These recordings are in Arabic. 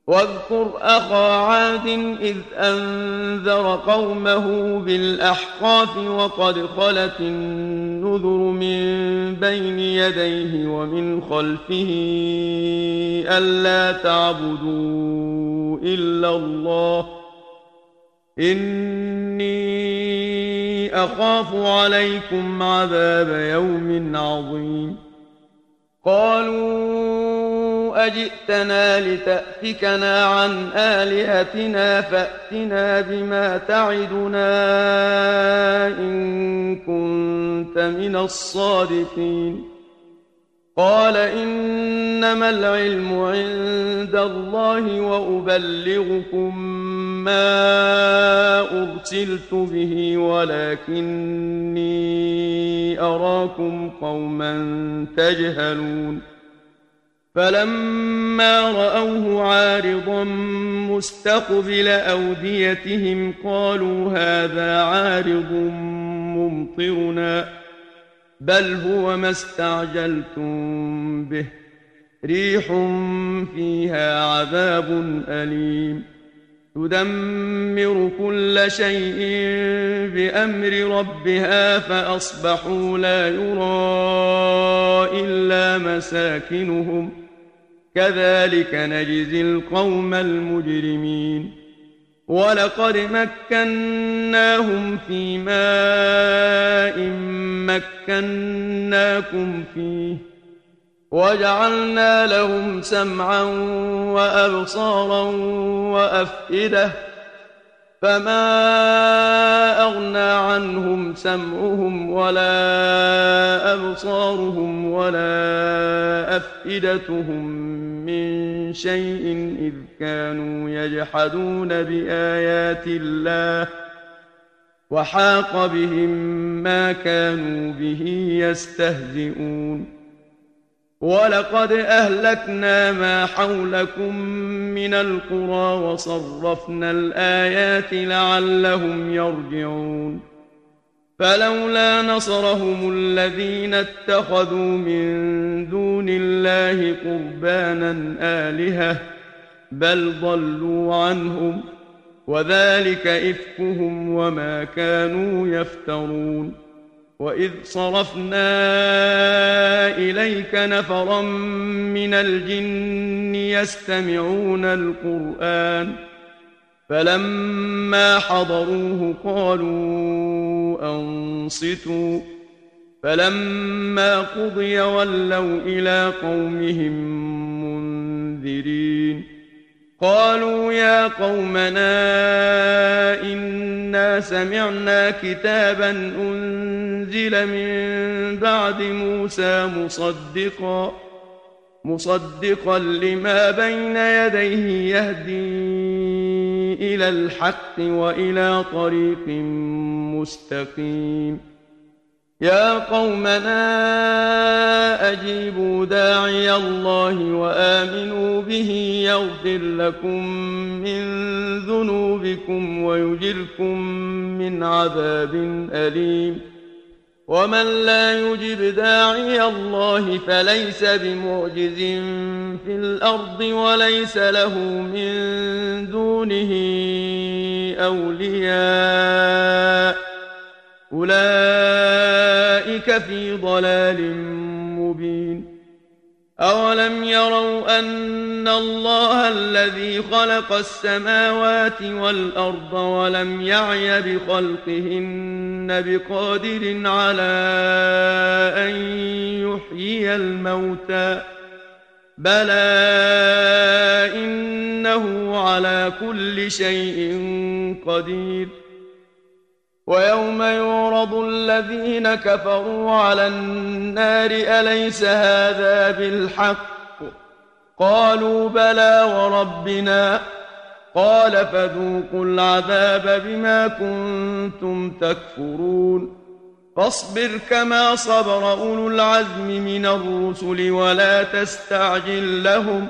واذكر أخا عاد إذ أنذر قومه بالأحقاف وقد خلت النذر من بين يديه ومن خلفه ألا تعبدوا إلا الله إني أخاف عليكم عذاب يوم عظيم. قالوا أجئتنا لتأفكنا عن آلهتنا فأتنا بما تعدنا إن كنت من الصادقين. قال إنما العلم عند الله وأبلغكم ما أرسلت به ولكني أراكم قوما تجهلون. فلما رأوه عارضا مستقبل أوديتهم قالوا هذا عارض ممطرنا بل هو ما استعجلتم به ريح فيها عذاب أليم تدمر كل شيء بأمر ربها فأصبحوا لا يرى إلا مساكنهم كذلك نجزي القوم المجرمين. ولقد مكناهم في ماء مكناكم فيه وجعلنا لهم سمعا وأبصارا وأفئدة فما أغنى عنهم سمعهم ولا أبصارهم ولا أفئدتهم من شيء إذ كانوا يجحدون بآيات الله وحاق بهم ما كانوا به يستهزئون. ولقد أهلكنا ما حولكم من القرى وصرفنا الآيات لعلهم يرجعون. فلولا نصرهم الذين اتخذوا من دون الله قربانا آلهة بل ضلوا عنهم وذلك إفكهم وما كانوا يفترون. وإذ صرفنا إليك نفرا من الجن يستمعون القرآن فلما حضروه قالوا أنصتوا فلما قضي ولوا إلى قومهم منذرين. قالوا يا قومنا إنا سمعنا كتابا أنزل من بعد موسى مصدقا لما بين يديه يهدي إلى الحق وإلى طريق مستقيم. يا قومنا أجيبوا داعي الله وآمنوا به يغفر لكم من ذنوبكم ويجركم من عذاب أليم. ومن لا يجب داعي الله فليس بمعجز في الأرض وليس له من دونه أولياء أولئك في ضلال مبين. أولم يروا أن الله الذي خلق السماوات والأرض ولم يعي بخلقهن بقادر على أن يحيي الموتى بلى إنه على كل شيء قدير. ويوم يعرض الذين كفروا على النار أليس هذا بالحق قالوا بلى وربنا قال فذوقوا العذاب بما كنتم تكفرون. فاصبر كما صبر أولو العزم من الرسل ولا تستعجل لهم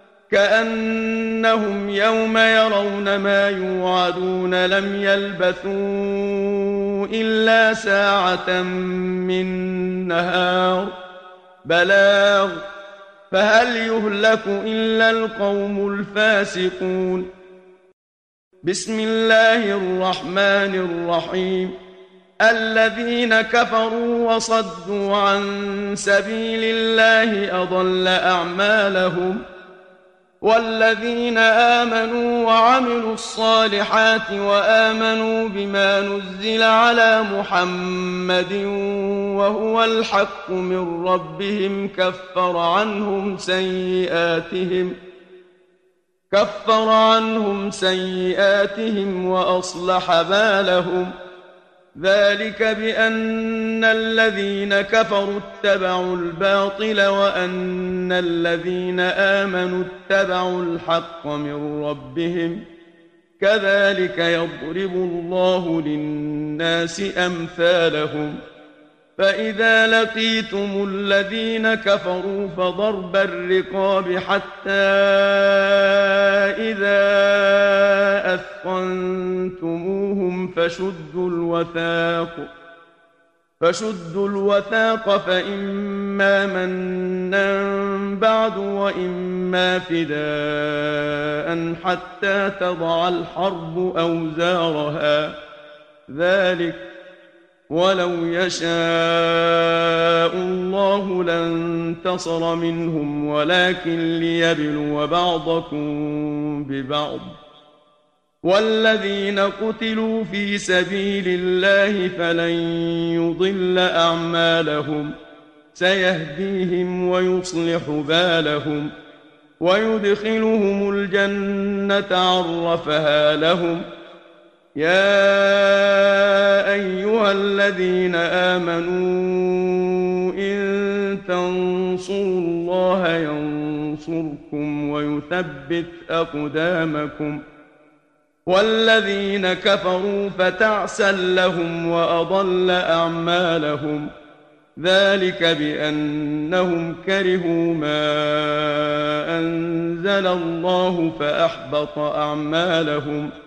كأنهم يوم يرون ما يوعدون لم يلبثوا إلا ساعة من نهار بلاغ فهل يهلك إلا القوم الفاسقون. بسم الله الرحمن الرحيم. الذين كفروا وصدوا عن سبيل الله أضل أعمالهم، والذين آمنوا وعملوا الصالحات وآمنوا بما نزل على محمد وهو الحق من ربهم كفر عنهم سيئاتهم وأصلح بالهم. ذلك بأن الذين كفروا اتبعوا الباطل وأن الذين آمنوا اتبعوا الحق من ربهم، كذلك يضرب الله للناس أمثالهم. فإذا لقيتم الذين كفروا فضرب الرقاب حتى إذا أثخنتموهم فشدوا الوثاق فإما منا بعد وإما فداء حتى تضع الحرب أوزارها. ذلك ولو يشاء الله لانتصر منهم ولكن ليبلو بعضكم ببعض. والذين قتلوا في سبيل الله فلن يضل أعمالهم، سيهديهم ويصلح بالهم ويدخلهم الجنة عرفها لهم. يا أيها الذين آمنوا إن تنصروا الله ينصركم ويثبت أقدامكم. والذين كفروا فتعسا لهم وأضل أعمالهم. ذلك بأنهم كرهوا ما أنزل الله فأحبط أعمالهم.